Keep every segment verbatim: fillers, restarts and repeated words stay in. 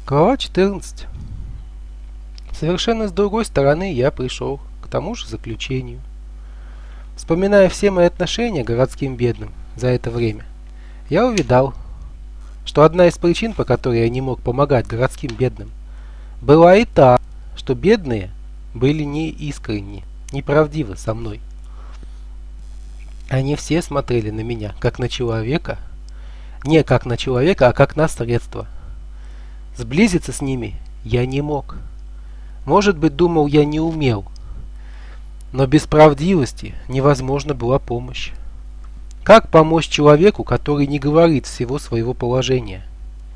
Глава четырнадцать. Совершенно с другой стороны я пришел к тому же заключению. Вспоминая все мои отношения к городским бедным за это время, я увидал, что одна из причин, по которой я не мог помогать городским бедным, была и та, что бедные были неискренни, неправдивы со мной. Они все смотрели на меня, как на человека, не как на человека, а как на средство. Сблизиться с ними я не мог. Может быть, думал, я не умел. Но без правдивости невозможна была помощь. Как помочь человеку, который не говорит всего своего положения?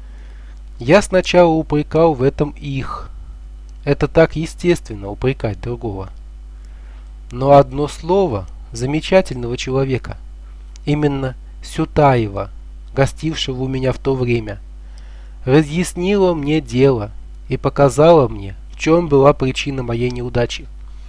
Я сначала упрекал в этом их. Это так естественно, упрекать другого. Но одно слово замечательного человека, именно Сютаева, гостившего у меня в то время, разъяснила мне дело и показала мне, в чем была причина моей неудачи.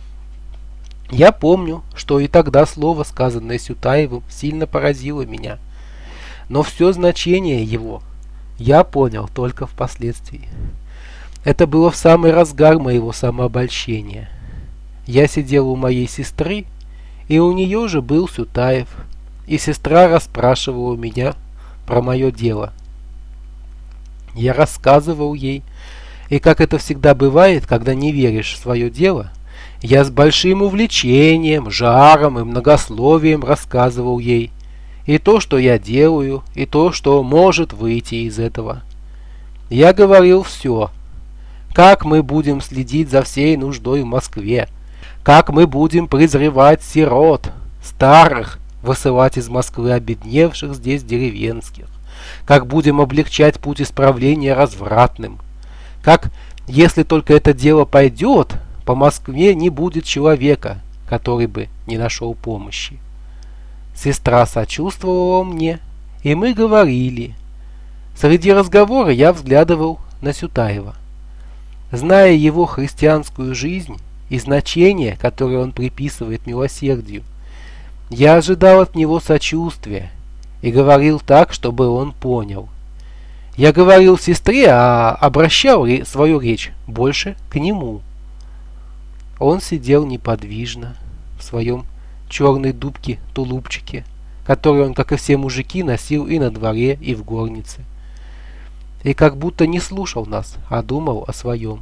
Я помню, что и тогда слово, сказанное Сютаевым, сильно поразило меня, но все значение его я понял только впоследствии. Это было в самый разгар моего самообольщения. Я сидел у моей сестры, и у нее же был Сютаев, и сестра расспрашивала меня про мое дело. Я рассказывал ей, и как это всегда бывает, когда не веришь в свое дело, я с большим увлечением, жаром и многословием рассказывал ей и то, что я делаю, и то, что может выйти из этого. Я говорил все, как мы будем следить за всей нуждой в Москве, как мы будем презревать сирот, старых, высылать из Москвы обедневших здесь деревенских, как будем облегчать путь исправления развратным, как, если только это дело пойдет, по Москве не будет человека, который бы не нашел помощи. Сестра сочувствовала мне, и мы говорили. Среди разговора я взглядывал на Сютаева. Зная его христианскую жизнь и значение, которое он приписывает милосердию, я ожидал от него сочувствия и говорил так, чтобы он понял. Я говорил сестре, а обращал свою речь больше к нему. Он сидел неподвижно в своем черной дубке-тулупчике, который он, как и все мужики, носил и на дворе, и в горнице. И как будто не слушал нас, а думал о своем.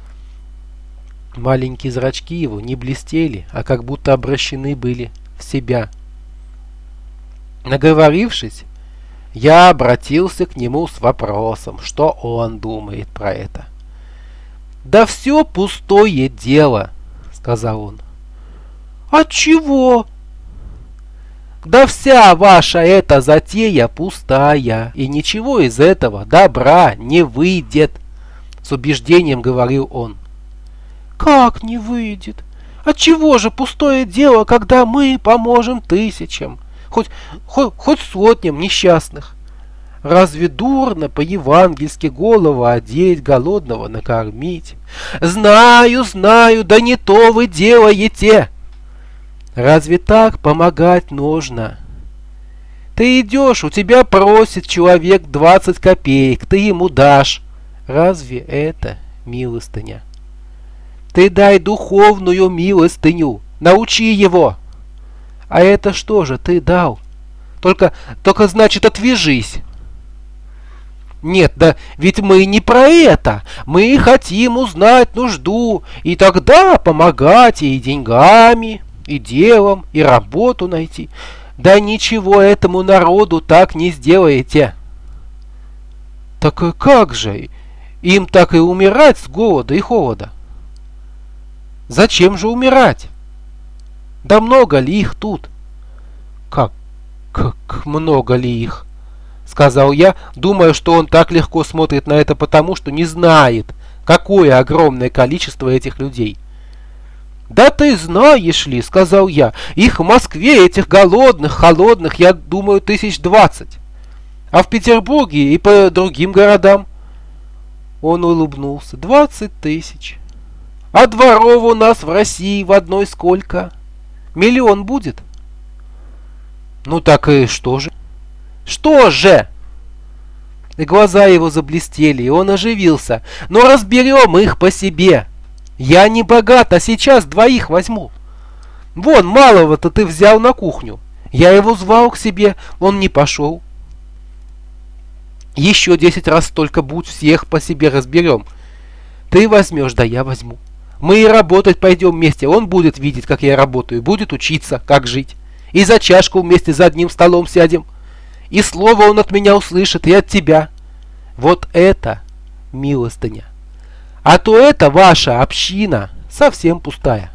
Маленькие зрачки его не блестели, а как будто обращены были в себя. Наговорившись, я обратился к нему с вопросом, что он думает про это. «Да все пустое дело», — сказал он. «Отчего?» «Да вся ваша эта затея пустая, и ничего из этого добра не выйдет», — с убеждением говорил он. «Как не выйдет? Отчего же пустое дело, когда мы поможем тысячам, хоть, хоть, хоть сотням несчастных? Разве дурно по-евангельски голову одеть, голодного накормить? Знаю, знаю, да не то вы делаете. Разве так помогать нужно? Ты идешь, у тебя просит человек двадцать копеек, ты ему дашь. Разве это милостыня? Ты дай духовную милостыню, научи его. А это что же ты дал? Только, только значит, отвяжись. Нет, да ведь мы не про это. Мы хотим узнать нужду, и тогда помогать и деньгами, и делом, и работу найти. Да ничего этому народу так не сделаете. Так как же? Им так и умирать с голода и холода. Зачем же умирать? Да много ли их тут? Как, как много ли их? Сказал я, думая, что он так легко смотрит на это потому, что не знает, какое огромное количество этих людей. «Да ты знаешь ли, — сказал я, — их в Москве, этих голодных, холодных, я думаю, тысяч двадцать. А в Петербурге и по другим городам?» Он улыбнулся. «Двадцать тысяч. А дворов у нас в России в одной сколько? Миллион будет?» «Ну так и что же?» «Что же?» и глаза его заблестели, и он оживился. Но разберем их по себе. Я не богат, а сейчас двоих возьму. Вон, малого-то ты взял на кухню. Я его звал к себе, он не пошел. Еще десять раз столько будь, всех по себе разберем. Ты возьмешь, да я возьму. Мы и работать пойдем вместе. Он будет видеть, как я работаю, будет учиться, как жить. И за чашку вместе за одним столом сядем. И слово он от меня услышит, и от тебя. Вот это милостыня. А то это ваша община совсем пустая.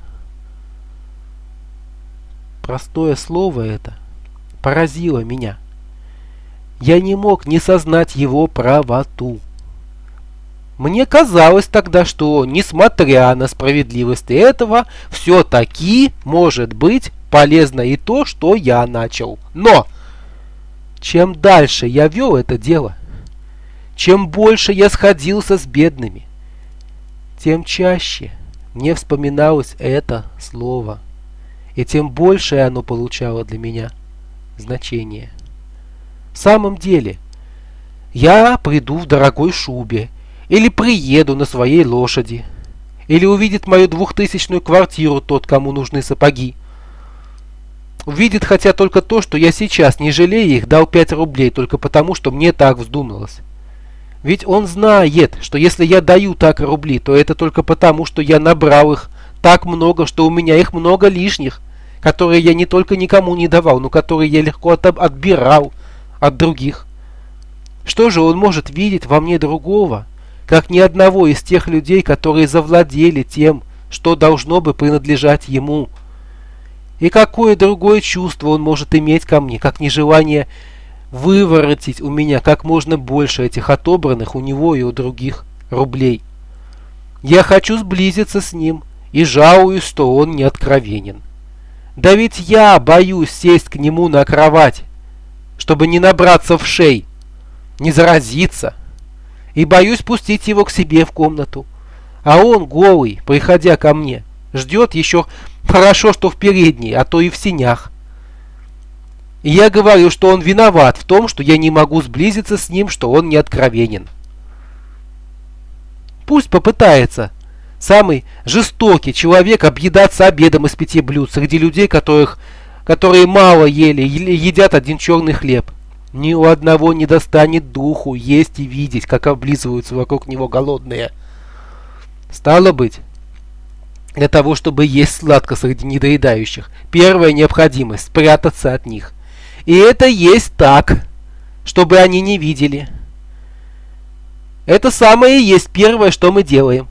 Простое слово это поразило меня. Я не мог не сознать его правоту. Мне казалось тогда, что, несмотря на справедливость этого, все-таки может быть полезно и то, что я начал. Но чем дальше я вел это дело, чем больше я сходился с бедными, тем чаще мне вспоминалось это слово, и тем больше оно получало для меня значение. В самом деле, я приду в дорогой шубе, или приеду на своей лошади, или увидит мою двухтысячную квартиру тот, кому нужны сапоги. Увидит хотя только то, что я сейчас, не жалея их, дал пять рублей, только потому, что мне так вздумалось. Ведь он знает, что если я даю так рубли, то это только потому, что я набрал их так много, что у меня их много лишних, которые я не только никому не давал, но которые я легко отбирал от других. Что же он может видеть во мне другого, как ни одного из тех людей, которые завладели тем, что должно бы принадлежать ему? И какое другое чувство он может иметь ко мне, как нежелание выворотить у меня как можно больше этих отобранных у него и у других рублей? Я хочу сблизиться с ним и жалуюсь, что он не откровенен. Да ведь я боюсь сесть к нему на кровать, чтобы не набраться в шей, не заразиться. И боюсь пустить его к себе в комнату. А он, голый, приходя ко мне, ждет еще хорошо, что в передней, а то и в сенях. И я говорю, что он виноват в том, что я не могу сблизиться с ним, что он не откровенен. Пусть попытается самый жестокий человек объедаться обедом из пяти блюд среди людей, которых, которые мало ели или едят один черный хлеб. Ни у одного не достанет духу есть и видеть, как облизываются вокруг него голодные. Стало быть, для того, чтобы есть сладко среди недоедающих, первая необходимость — спрятаться от них. И это есть так, чтобы они не видели. Это самое и есть первое, что мы делаем.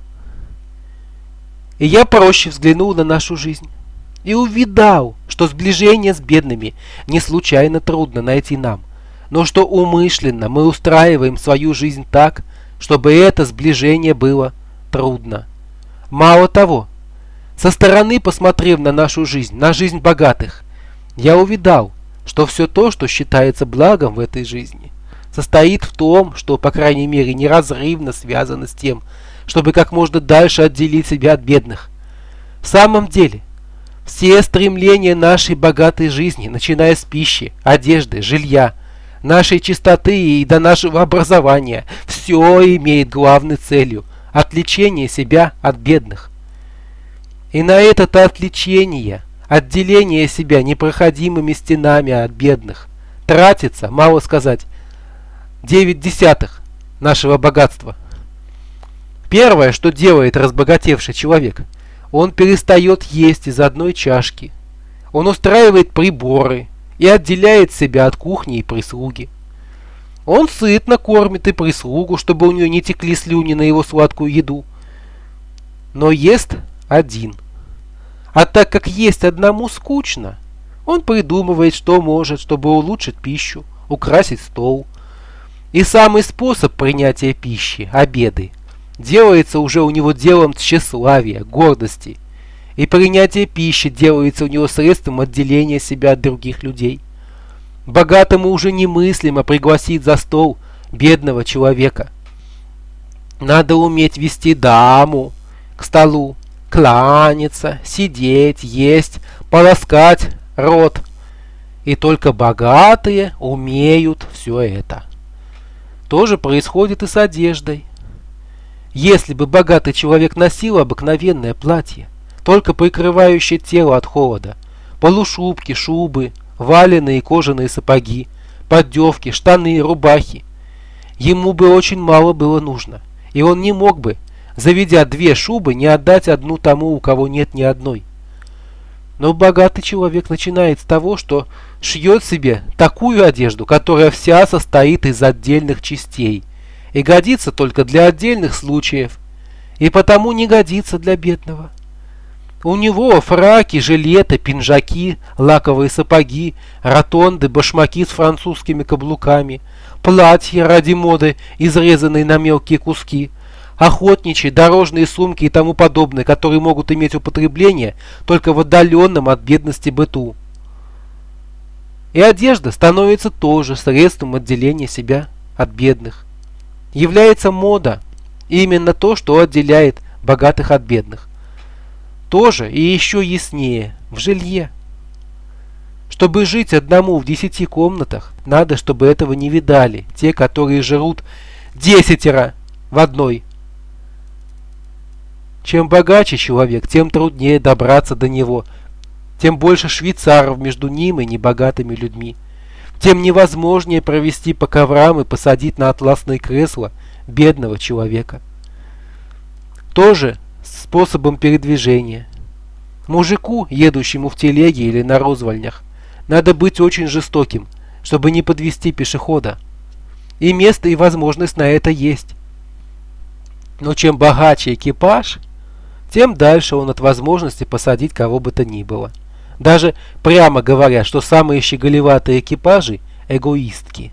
И я проще взглянул на нашу жизнь и увидал, что сближение с бедными не случайно трудно найти нам, но что умышленно мы устраиваем свою жизнь так, чтобы это сближение было трудно. Мало того, со стороны, посмотрев на нашу жизнь, на жизнь богатых, я увидал, что все то, что считается благом в этой жизни, состоит в том, что, по крайней мере, неразрывно связано с тем, чтобы как можно дальше отделить себя от бедных. В самом деле, все стремления нашей богатой жизни, начиная с пищи, одежды, жилья, нашей чистоты и до нашего образования, все имеет главной целью – отвлечение себя от бедных. И на это-то отвлечение, отделение себя непроходимыми стенами от бедных тратится, мало сказать, девять десятых нашего богатства. Первое, что делает разбогатевший человек, он перестает есть из одной чашки. Он устраивает приборы и отделяет себя от кухни и прислуги. Он сытно кормит и прислугу, чтобы у нее не текли слюни на его сладкую еду. Но ест один. А так как есть одному скучно, он придумывает, что может, чтобы улучшить пищу, украсить стол. И самый способ принятия пищи, обеды, делается уже у него делом тщеславия, гордости. И принятие пищи делается у него средством отделения себя от других людей. Богатому уже немыслимо пригласить за стол бедного человека. Надо уметь вести даму к столу, кланяться, сидеть, есть, полоскать рот. И только богатые умеют все это. То же происходит и с одеждой. Если бы богатый человек носил обыкновенное платье, только прикрывающее тело от холода, полушубки, шубы, валеные кожаные сапоги, поддевки, штаны, рубахи, ему бы очень мало было нужно, и он не мог бы, заведя две шубы, не отдать одну тому, у кого нет ни одной. Но богатый человек начинает с того, что шьет себе такую одежду, которая вся состоит из отдельных частей и годится только для отдельных случаев, и потому не годится для бедного. У него фраки, жилеты, пинжаки, лаковые сапоги, ротонды, башмаки с французскими каблуками, платья ради моды, изрезанные на мелкие куски, охотничьи, дорожные сумки и тому подобное, которые могут иметь употребление только в отдаленном от бедности быту. И одежда становится тоже средством отделения себя от бедных. Является мода, именно то, что отделяет богатых от бедных. Тоже и еще яснее в жилье. Чтобы жить одному в десяти комнатах, надо, чтобы этого не видали те, которые жрут десятеро в одной. Чем богаче человек, тем труднее добраться до него, тем больше швейцаров между ним и небогатыми людьми, тем невозможнее провести по коврам и посадить на атласные кресла бедного человека. Тоже способом передвижения. Мужику, едущему в телеге или на розвальнях, надо быть очень жестоким, чтобы не подвести пешехода. И место, и возможность на это есть. Но чем богаче экипаж, тем дальше он от возможности посадить кого бы то ни было. Даже прямо говоря, что самые щеголеватые экипажи – эгоистки.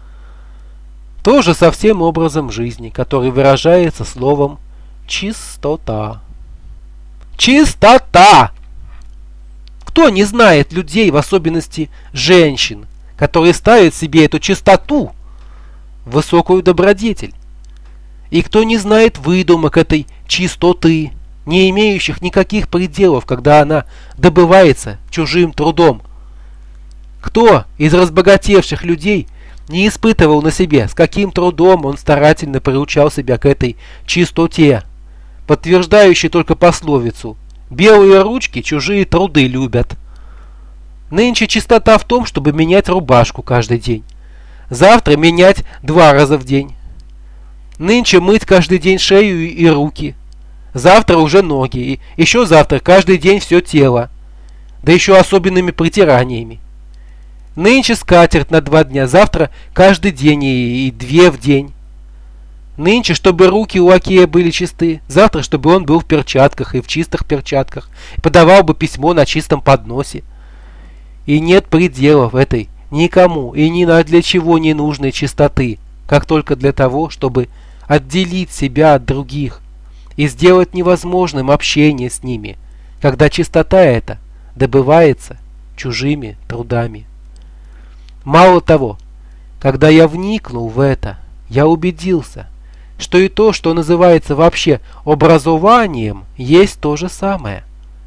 Тоже со всем образом жизни, который выражается словом «чистота». Чистота! Кто не знает людей, в особенности женщин, которые ставят себе эту чистоту в высокую добродетель? И кто не знает выдумок этой чистоты, не имеющих никаких пределов, когда она добывается чужим трудом? Кто из разбогатевших людей не испытывал на себе, с каким трудом он старательно приучал себя к этой чистоте, подтверждающей только пословицу «белые ручки чужие труды любят». Нынче чистота в том, чтобы менять рубашку каждый день. Завтра менять два раза в день. Нынче мыть каждый день шею и руки. Завтра уже ноги. И еще завтра каждый день все тело. Да еще особенными притираниями. Нынче скатерть на два дня. Завтра каждый день и, и две в день. Нынче, чтобы руки у лакея были чисты. Завтра, чтобы он был в перчатках и в чистых перчатках. И подавал бы письмо на чистом подносе. И нет пределов этой никому и ни на для чего не нужной чистоты, как только для того, чтобы отделить себя от других и сделать невозможным общение с ними, когда чистота эта добывается чужими трудами. Мало того, когда я вникнул в это, я убедился, что и то, что называется вообще образованием, есть то же самое.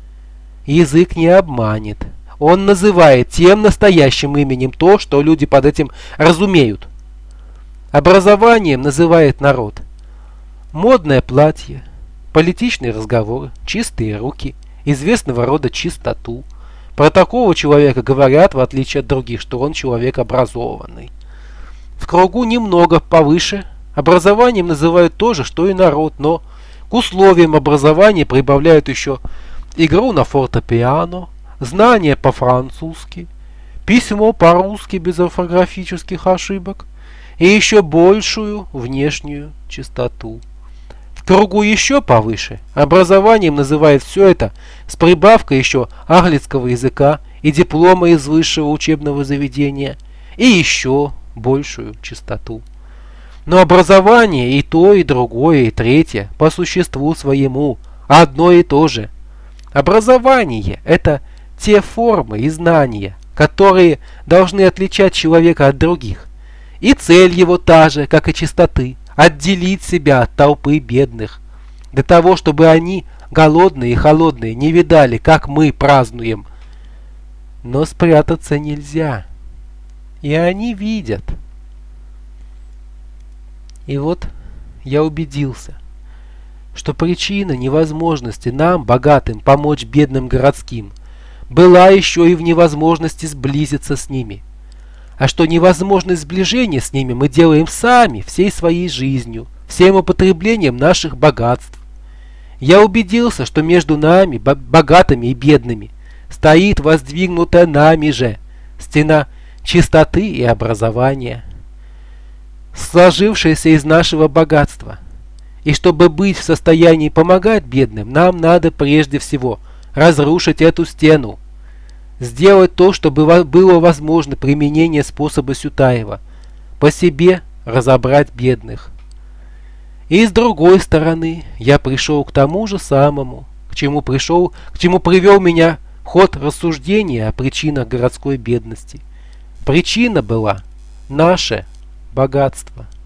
Язык не обманет. Он называет тем настоящим именем то, что люди под этим разумеют. Образованием называет народ модное платье, политичные разговоры, чистые руки, известного рода чистоту. Про такого человека говорят, в отличие от других, что он человек образованный. В кругу немного повыше образованием называют то же, что и народ, но к условиям образования прибавляют еще игру на фортепиано, знания по-французски, письмо по-русски без орфографических ошибок и еще большую внешнюю чистоту. В кругу еще повыше образованием называют все это с прибавкой еще английского языка и диплома из высшего учебного заведения и еще большую чистоту. Но образование и то, и другое, и третье по существу своему одно и то же. Образование – это те формы и знания, которые должны отличать человека от других. И цель его та же, как и чистоты – отделить себя от толпы бедных, для того, чтобы они, голодные и холодные, не видали, как мы празднуем. Но спрятаться нельзя, и они видят. И вот я убедился, что причина невозможности нам, богатым, помочь бедным городским, была еще и в невозможности сблизиться с ними. А что невозможность сближения с ними мы делаем сами, всей своей жизнью, всем употреблением наших богатств. Я убедился, что между нами, богатыми и бедными, стоит воздвигнутая нами же стена чистоты и образования, сложившаяся из нашего богатства. И чтобы быть в состоянии помогать бедным, нам надо прежде всего разрушить эту стену, сделать то, чтобы было возможно применение способа Сютаева, по себе разобрать бедных. И с другой стороны, я пришел к тому же самому, к чему пришел, к чему привел меня ход рассуждения о причинах городской бедности. Причина была наше богатство.